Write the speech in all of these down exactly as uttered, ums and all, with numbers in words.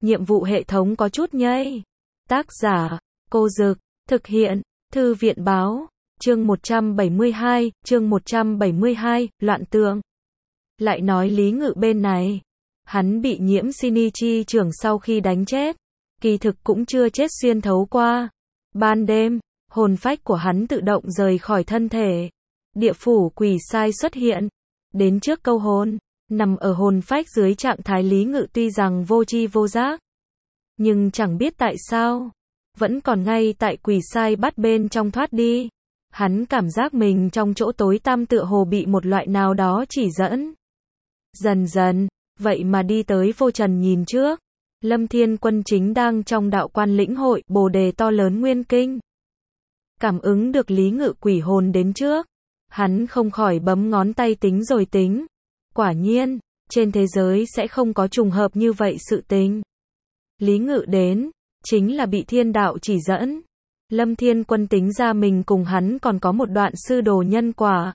nhiệm vụ hệ thống có chút nhây. Tác giả, Cô Dực, thực hiện, Thư viện báo, chương một trăm bảy mươi hai, chương một trăm bảy mươi hai, loạn tượng. Lại nói Lý Ngự bên này, hắn bị nhiễm Shinichi trưởng sau khi đánh chết, kỳ thực cũng chưa chết xuyên thấu qua. Ban đêm, hồn phách của hắn tự động rời khỏi thân thể. Địa phủ quỷ sai xuất hiện, đến trước câu hồn, nằm ở hồn phách dưới trạng thái Lý Ngự tuy rằng vô tri vô giác, nhưng chẳng biết tại sao, vẫn còn ngay tại quỷ sai bắt bên trong thoát đi. Hắn cảm giác mình trong chỗ tối tăm tựa hồ bị một loại nào đó chỉ dẫn. Dần dần, vậy mà đi tới vô trần nhìn trước. Lâm Thiên Quân chính đang trong đạo quan lĩnh hội bồ đề to lớn nguyên kinh. Cảm ứng được Lý Ngự quỷ hồn đến trước. Hắn không khỏi bấm ngón tay tính rồi tính. Quả nhiên, trên thế giới sẽ không có trùng hợp như vậy sự tình. Lý Ngự đến, chính là bị thiên đạo chỉ dẫn. Lâm Thiên Quân tính ra mình cùng hắn còn có một đoạn sư đồ nhân quả.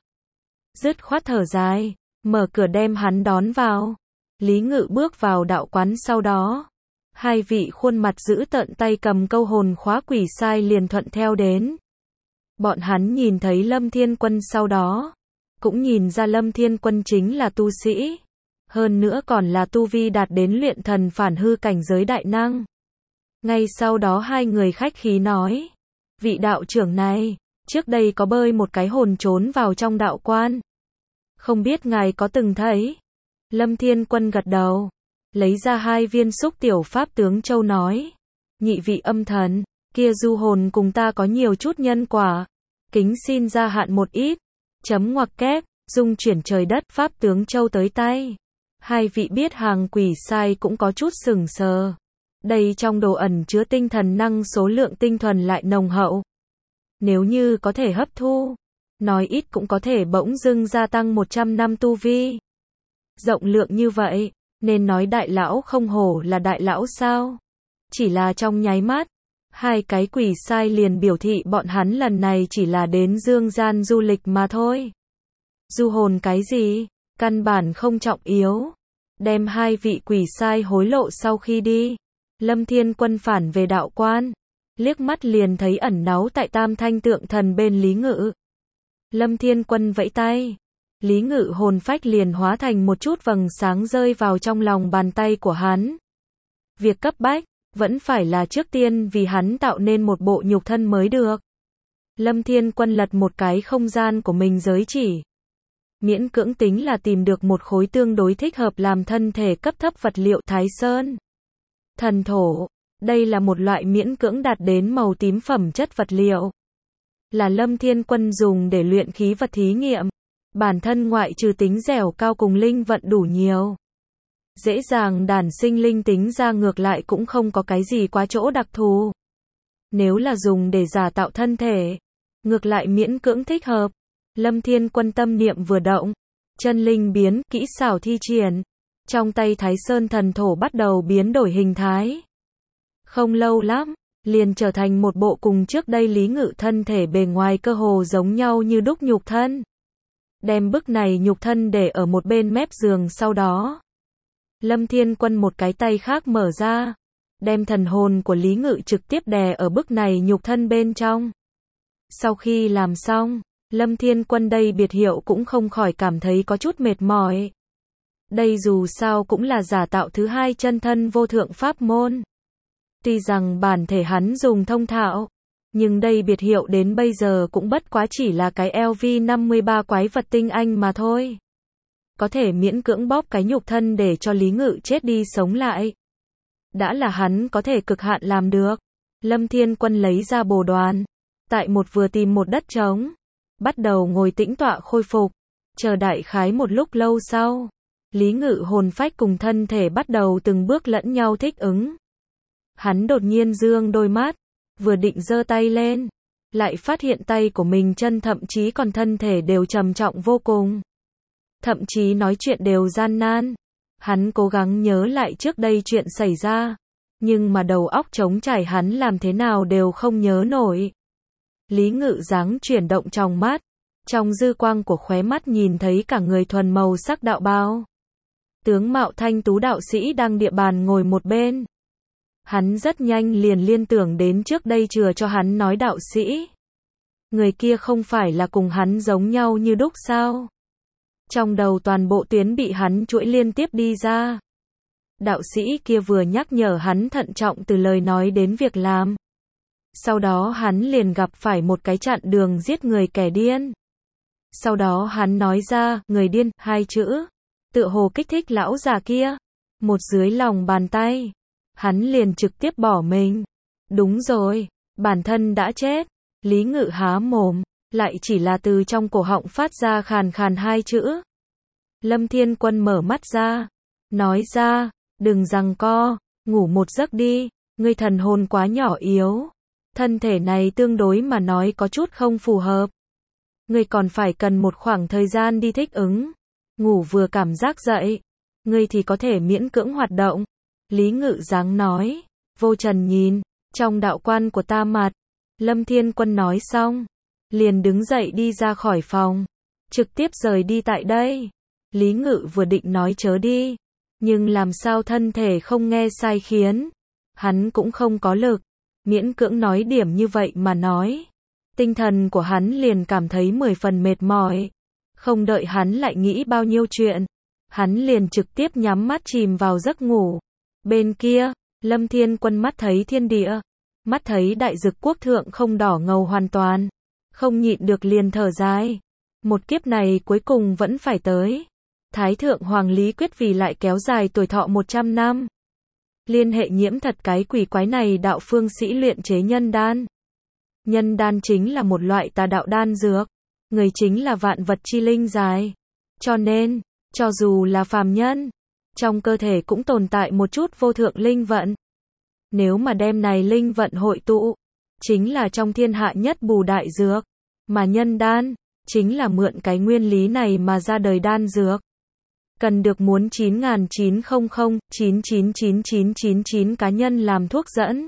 Dứt khoát thở dài, mở cửa đem hắn đón vào. Lý Ngự bước vào đạo quán sau đó. Hai vị khuôn mặt giữ tợn tay cầm câu hồn khóa quỷ sai liền thuận theo đến. Bọn hắn nhìn thấy Lâm Thiên Quân sau đó. Cũng nhìn ra Lâm Thiên Quân chính là tu sĩ. Hơn nữa còn là tu vi đạt đến luyện thần phản hư cảnh giới đại năng. Ngay sau đó hai người khách khí nói. Vị đạo trưởng này, trước đây có bơi một cái hồn trốn vào trong đạo quan. Không biết ngài có từng thấy? Lâm Thiên Quân gật đầu. Lấy ra hai viên xúc tiểu pháp tướng châu nói. Nhị vị âm thần, kia du hồn cùng ta có nhiều chút nhân quả. Kính xin gia hạn một ít. Chấm ngoặc kép, dung chuyển trời đất pháp tướng châu tới tay. Hai vị biết hàng quỷ sai cũng có chút sừng sờ. Đây trong đồ ẩn chứa tinh thần năng số lượng tinh thuần lại nồng hậu. Nếu như có thể hấp thu, nói ít cũng có thể bỗng dưng gia tăng một trăm năm tu vi. Rộng lượng như vậy, nên nói đại lão không hổ là đại lão sao? Chỉ là trong nháy mắt, hai cái quỷ sai liền biểu thị bọn hắn lần này chỉ là đến dương gian du lịch mà thôi. Du hồn cái gì? Căn bản không trọng yếu. Đem hai vị quỷ sai hối lộ sau khi đi. Lâm Thiên Quân phản về đạo quan. Liếc mắt liền thấy ẩn náu tại tam thanh tượng thần bên Lý Ngự. Lâm Thiên Quân vẫy tay. Lý Ngự hồn phách liền hóa thành một chút vầng sáng rơi vào trong lòng bàn tay của hắn. Việc cấp bách, vẫn phải là trước tiên vì hắn tạo nên một bộ nhục thân mới được. Lâm Thiên Quân lật một cái không gian của mình giới chỉ. Miễn cưỡng tính là tìm được một khối tương đối thích hợp làm thân thể cấp thấp vật liệu Thái Sơn. Thần thổ, đây là một loại miễn cưỡng đạt đến màu tím phẩm chất vật liệu. Là Lâm Thiên Quân dùng để luyện khí vật thí nghiệm. Bản thân ngoại trừ tính dẻo cao cùng linh vận đủ nhiều. Dễ dàng đản sinh linh tính ra ngược lại cũng không có cái gì quá chỗ đặc thù. Nếu là dùng để giả tạo thân thể, ngược lại miễn cưỡng thích hợp. Lâm Thiên Quân tâm niệm vừa động, chân linh biến, kỹ xảo thi triển. Trong tay Thái Sơn thần thổ bắt đầu biến đổi hình thái. Không lâu lắm, liền trở thành một bộ cùng trước đây Lý Ngự thân thể bề ngoài cơ hồ giống nhau như đúc nhục thân. Đem bức này nhục thân để ở một bên mép giường sau đó. Lâm Thiên Quân một cái tay khác mở ra. Đem thần hồn của Lý Ngự trực tiếp đè ở bức này nhục thân bên trong. Sau khi làm xong, Lâm Thiên Quân đây biệt hiệu cũng không khỏi cảm thấy có chút mệt mỏi. Đây dù sao cũng là giả tạo thứ hai chân thân vô thượng pháp môn. Tuy rằng bản thể hắn dùng thông thạo, nhưng đây biệt hiệu đến bây giờ cũng bất quá chỉ là cái L V năm mươi ba quái vật tinh anh mà thôi. Có thể miễn cưỡng bóp cái nhục thân để cho Lý Ngự chết đi sống lại. Đã là hắn có thể cực hạn làm được. Lâm Thiên Quân lấy ra bồ đoàn. Tại một vừa tìm một đất trống. Bắt đầu ngồi tĩnh tọa khôi phục. Chờ đại khái một lúc lâu sau. Lý Ngự hồn phách cùng thân thể bắt đầu từng bước lẫn nhau thích ứng. Hắn đột nhiên dương đôi mắt. Vừa định giơ tay lên. Lại phát hiện tay của mình chân thậm chí còn thân thể đều trầm trọng vô cùng. Thậm chí nói chuyện đều gian nan. Hắn cố gắng nhớ lại trước đây chuyện xảy ra. Nhưng mà đầu óc trống trải hắn làm thế nào đều không nhớ nổi. Lý Ngự dáng chuyển động trong mắt. Trong dư quang của khóe mắt nhìn thấy cả người thuần màu sắc đạo bào. Tướng mạo thanh tú đạo sĩ đang địa bàn ngồi một bên. Hắn rất nhanh liền liên tưởng đến trước đây chừa cho hắn nói đạo sĩ. Người kia không phải là cùng hắn giống nhau như đúc sao? Trong đầu toàn bộ tuyến bị hắn chuỗi liên tiếp đi ra. Đạo sĩ kia vừa nhắc nhở hắn thận trọng từ lời nói đến việc làm. Sau đó hắn liền gặp phải một cái chặn đường giết người kẻ điên. Sau đó hắn nói ra, người điên, hai chữ. Tựa hồ kích thích lão già kia. Một dưới lòng bàn tay. Hắn liền trực tiếp bỏ mình. Đúng rồi, bản thân đã chết. Lý Ngự há mồm, lại chỉ là từ trong cổ họng phát ra khàn khàn hai chữ. Lâm Thiên Quân mở mắt ra. Nói ra, đừng giằng co, ngủ một giấc đi, ngươi thần hồn quá nhỏ yếu. Thân thể này tương đối mà nói có chút không phù hợp. Ngươi còn phải cần một khoảng thời gian đi thích ứng. Ngủ vừa cảm giác dậy, ngươi thì có thể miễn cưỡng hoạt động. Lý Ngự dáng nói, Vô Trần nhìn, trong đạo quan của ta mặt. Lâm Thiên Quân nói xong, liền đứng dậy đi ra khỏi phòng, trực tiếp rời đi tại đây. Lý Ngự vừa định nói chớ đi, nhưng làm sao thân thể không nghe sai khiến. Hắn cũng không có lực, miễn cưỡng nói điểm như vậy mà nói. Tinh thần của hắn liền cảm thấy mười phần mệt mỏi. Không đợi hắn lại nghĩ bao nhiêu chuyện, hắn liền trực tiếp nhắm mắt chìm vào giấc ngủ. Bên kia, Lâm Thiên Quân mắt thấy thiên địa, mắt thấy đại dực quốc thượng không đỏ ngầu hoàn toàn, không nhịn được liền thở dài. Một kiếp này cuối cùng vẫn phải tới. Thái thượng hoàng Lý Quyết vì lại kéo dài tuổi thọ một trăm năm. Liên hệ nhiễm thật cái quỷ quái này đạo phương sĩ luyện chế nhân đan. Nhân đan chính là một loại tà đạo đan dược. Người chính là vạn vật chi linh dài. Cho nên, cho dù là phàm nhân, trong cơ thể cũng tồn tại một chút vô thượng linh vận. Nếu mà đem này linh vận hội tụ, chính là trong thiên hạ nhất bù đại dược. Mà nhân đan, chính là mượn cái nguyên lý này mà ra đời đan dược. Cần được muốn chín nghìn chín trăm chín chín chín chín chín chín cá nhân làm thuốc dẫn,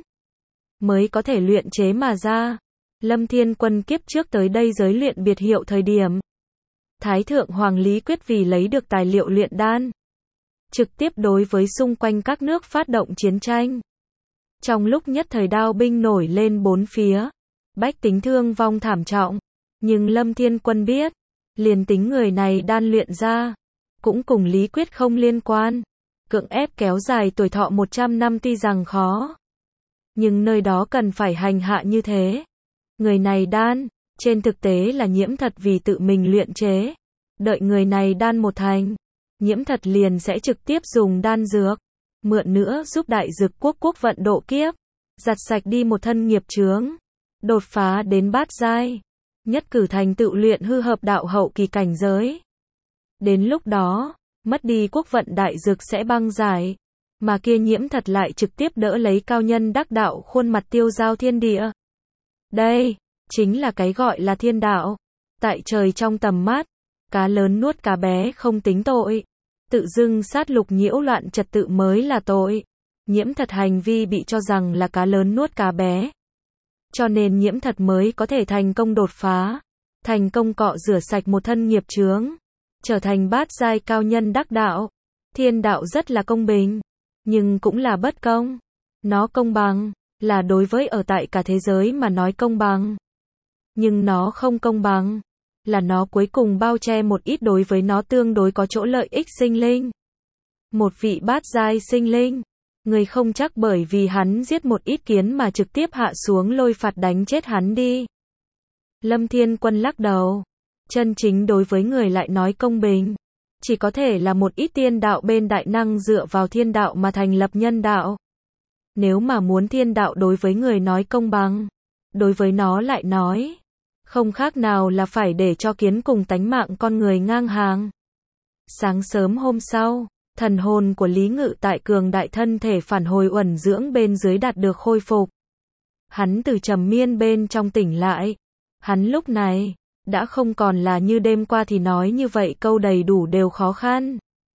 mới có thể luyện chế mà ra. Lâm Thiên Quân kiếp trước tới đây giới luyện biệt hiệu thời điểm. Thái thượng hoàng Lý Quyết vì lấy được tài liệu luyện đan, trực tiếp đối với xung quanh các nước phát động chiến tranh. Trong lúc nhất thời đao binh nổi lên bốn phía, bách tính thương vong thảm trọng. Nhưng Lâm Thiên Quân biết, liền tính người này đan luyện ra, cũng cùng Lý Quyết không liên quan. Cưỡng ép kéo dài tuổi thọ một trăm năm tuy rằng khó, nhưng nơi đó cần phải hành hạ như thế. Người này đan, trên thực tế là nhiễm thật vì tự mình luyện chế. Đợi người này đan một thành, nhiễm thật liền sẽ trực tiếp dùng đan dược, mượn nữa giúp đại dực quốc quốc vận độ kiếp, giặt sạch đi một thân nghiệp chướng, đột phá đến bát giai, nhất cử thành tựu luyện hư hợp đạo hậu kỳ cảnh giới. Đến lúc đó, mất đi quốc vận đại dực sẽ băng giải, mà kia nhiễm thật lại trực tiếp đỡ lấy cao nhân đắc đạo khuôn mặt tiêu giao thiên địa. Đây, chính là cái gọi là thiên đạo. Tại trời trong tầm mắt, cá lớn nuốt cá bé không tính tội. Tự dưng sát lục nhiễu loạn trật tự mới là tội. Nhiễm thật hành vi bị cho rằng là cá lớn nuốt cá bé. Cho nên nhiễm thật mới có thể thành công đột phá, thành công cọ rửa sạch một thân nghiệp chướng, trở thành bát giai cao nhân đắc đạo. Thiên đạo rất là công bình, nhưng cũng là bất công. Nó công bằng, là đối với ở tại cả thế giới mà nói công bằng. Nhưng nó không công bằng, là nó cuối cùng bao che một ít đối với nó tương đối có chỗ lợi ích sinh linh. Một vị bát giai sinh linh, người không chắc bởi vì hắn giết một ít kiến mà trực tiếp hạ xuống lôi phạt đánh chết hắn đi. Lâm Thiên Quân lắc đầu. Chân chính đối với người lại nói công bình, chỉ có thể là một ít tiên đạo bên đại năng dựa vào thiên đạo mà thành lập nhân đạo. Nếu mà muốn thiên đạo đối với người nói công bằng, đối với nó lại nói, không khác nào là phải để cho kiến cùng tánh mạng con người ngang hàng. Sáng sớm hôm sau, thần hồn của Lý Ngự tại cường đại thân thể phản hồi uẩn dưỡng bên dưới đạt được khôi phục. Hắn từ trầm miên bên trong tỉnh lại. Hắn lúc này, đã không còn là như đêm qua thì nói như vậy câu đầy đủ đều khó khăn,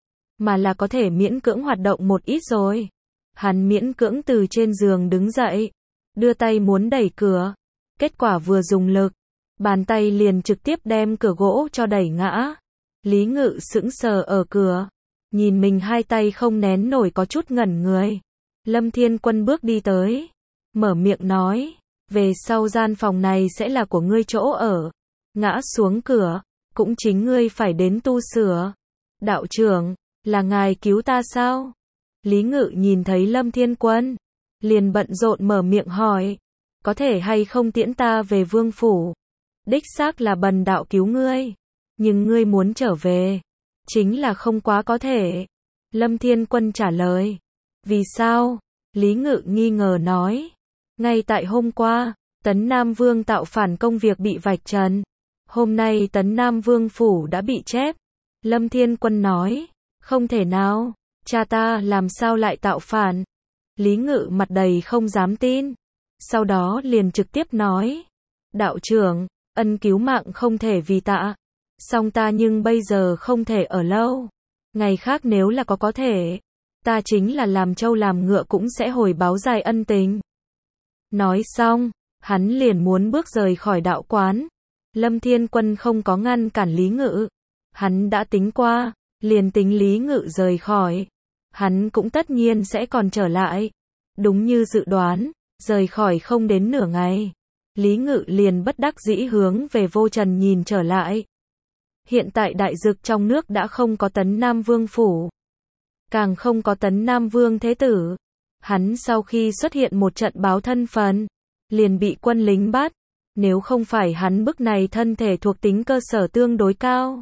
mà là có thể miễn cưỡng hoạt động một ít rồi. Hắn miễn cưỡng từ trên giường đứng dậy, đưa tay muốn đẩy cửa. Kết quả vừa dùng lực, bàn tay liền trực tiếp đem cửa gỗ cho đẩy ngã. Lý Ngự sững sờ ở cửa, nhìn mình hai tay không nén nổi có chút ngẩn người. Lâm Thiên Quân bước đi tới, mở miệng nói, về sau gian phòng này sẽ là của ngươi chỗ ở, ngã xuống cửa, cũng chính ngươi phải đến tu sửa. Đạo trưởng, là ngài cứu ta sao? Lý Ngự nhìn thấy Lâm Thiên Quân, liền bận rộn mở miệng hỏi, có thể hay không tiễn ta về vương phủ? Đích xác là bần đạo cứu ngươi, nhưng ngươi muốn trở về, chính là không quá có thể. Lâm Thiên Quân trả lời, vì sao? Lý Ngự nghi ngờ nói, ngay tại hôm qua, Tấn Nam Vương tạo phản công việc bị vạch trần, hôm nay Tấn Nam Vương phủ đã bị chép. Lâm Thiên Quân nói, không thể nào, cha ta làm sao lại tạo phản? Lý Ngự mặt đầy không dám tin, sau đó liền trực tiếp nói, đạo trưởng, ân cứu mạng không thể vì tạ, song ta nhưng bây giờ không thể ở lâu, ngày khác nếu là có có thể, ta chính là làm trâu làm ngựa cũng sẽ hồi báo dài ân tình. Nói xong, hắn liền muốn bước rời khỏi đạo quán. Lâm Thiên Quân không có ngăn cản Lý Ngự, hắn đã tính qua, liền tính Lý Ngự rời khỏi, hắn cũng tất nhiên sẽ còn trở lại. Đúng như dự đoán, rời khỏi không đến nửa ngày, Lý Ngự liền bất đắc dĩ hướng về Vô Trần nhìn trở lại. Hiện tại đại dực trong nước đã không có Tấn Nam Vương phủ, càng không có Tấn Nam Vương thế tử. Hắn sau khi xuất hiện một trận báo thân phận, liền bị quân lính bắt. Nếu không phải hắn bức này thân thể thuộc tính cơ sở tương đối cao,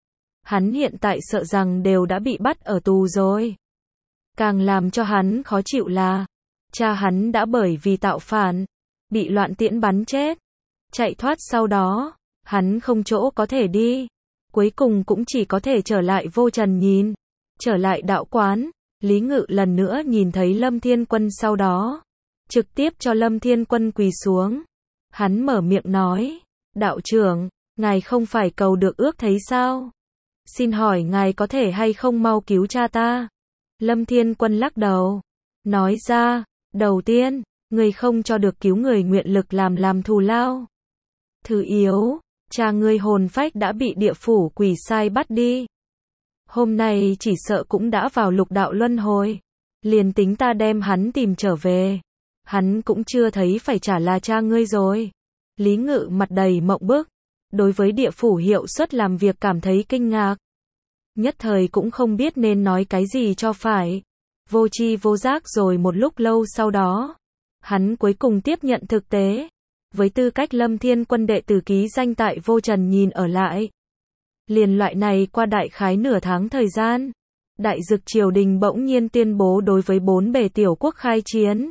hắn hiện tại sợ rằng đều đã bị bắt ở tù rồi. Càng làm cho hắn khó chịu là, cha hắn đã bởi vì tạo phản, bị loạn tiễn bắn chết. Chạy thoát sau đó, hắn không chỗ có thể đi. Cuối cùng cũng chỉ có thể trở lại Vô Trần nhìn. Trở lại đạo quán, Lý Ngự lần nữa nhìn thấy Lâm Thiên Quân sau đó, trực tiếp cho Lâm Thiên Quân quỳ xuống. Hắn mở miệng nói, đạo trưởng, ngài không phải cầu được ước thấy sao? Xin hỏi ngài có thể hay không mau cứu cha ta? Lâm Thiên Quân lắc đầu, nói ra, đầu tiên, người không cho được cứu người nguyện lực làm làm thù lao. Thứ yếu, cha ngươi hồn phách đã bị địa phủ quỷ sai bắt đi. Hôm nay chỉ sợ cũng đã vào lục đạo luân hồi. Liền tính ta đem hắn tìm trở về, hắn cũng chưa thấy phải trả là cha ngươi rồi. Lý Ngự mặt đầy mộng bức, đối với địa phủ hiệu suất làm việc cảm thấy kinh ngạc. Nhất thời cũng không biết nên nói cái gì cho phải. Vô tri vô giác rồi một lúc lâu sau đó, hắn cuối cùng tiếp nhận thực tế. Với tư cách Lâm Thiên Quân đệ tử ký danh tại Vô Trần nhìn ở lại. Liền loại này qua đại khái nửa tháng thời gian, đại dực triều đình bỗng nhiên tuyên bố đối với bốn bề tiểu quốc khai chiến.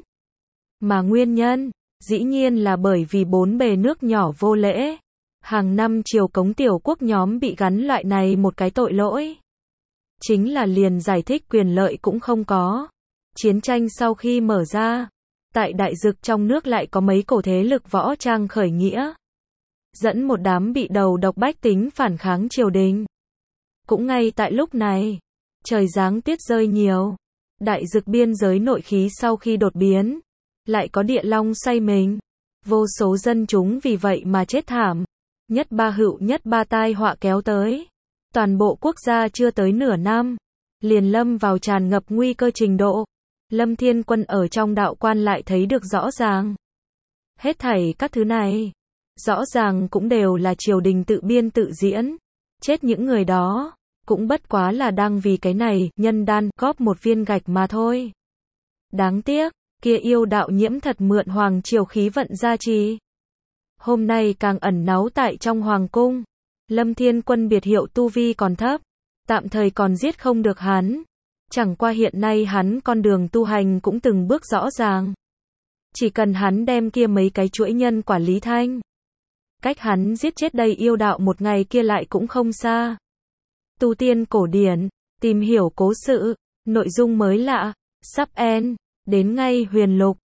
Mà nguyên nhân, dĩ nhiên là bởi vì bốn bề nước nhỏ vô lễ. Hàng năm triều cống tiểu quốc nhóm bị gắn loại này một cái tội lỗi. Chính là liền giải thích quyền lợi cũng không có. Chiến tranh sau khi mở ra, tại đại dực trong nước lại có mấy cổ thế lực võ trang khởi nghĩa. Dẫn một đám bị đầu độc bách tính phản kháng triều đình. Cũng ngay tại lúc này, trời giáng tuyết rơi nhiều. Đại dực biên giới nội khí sau khi đột biến, lại có địa long xoay mình. Vô số dân chúng vì vậy mà chết thảm. Nhất ba hữu nhất ba tai họa kéo tới. Toàn bộ quốc gia chưa tới nửa năm, liền lâm vào tràn ngập nguy cơ trình độ. Lâm Thiên Quân ở trong đạo quan lại thấy được rõ ràng. Hết thảy các thứ này, rõ ràng cũng đều là triều đình tự biên tự diễn. Chết những người đó, cũng bất quá là đang vì cái này, nhân đan, góp một viên gạch mà thôi. Đáng tiếc, kia yêu đạo nhiễm thật mượn hoàng triều khí vận gia trì. Hôm nay càng ẩn náu tại trong hoàng cung. Lâm Thiên Quân biệt hiệu tu vi còn thấp, tạm thời còn giết không được hắn. Chẳng qua hiện nay hắn con đường tu hành cũng từng bước rõ ràng. Chỉ cần hắn đem kia mấy cái chuỗi nhân quả lý thanh, cách hắn giết chết đầy yêu đạo một ngày kia lại cũng không xa. Tu tiên cổ điển, tìm hiểu cố sự, nội dung mới lạ, sắp end, đến ngay huyền lục.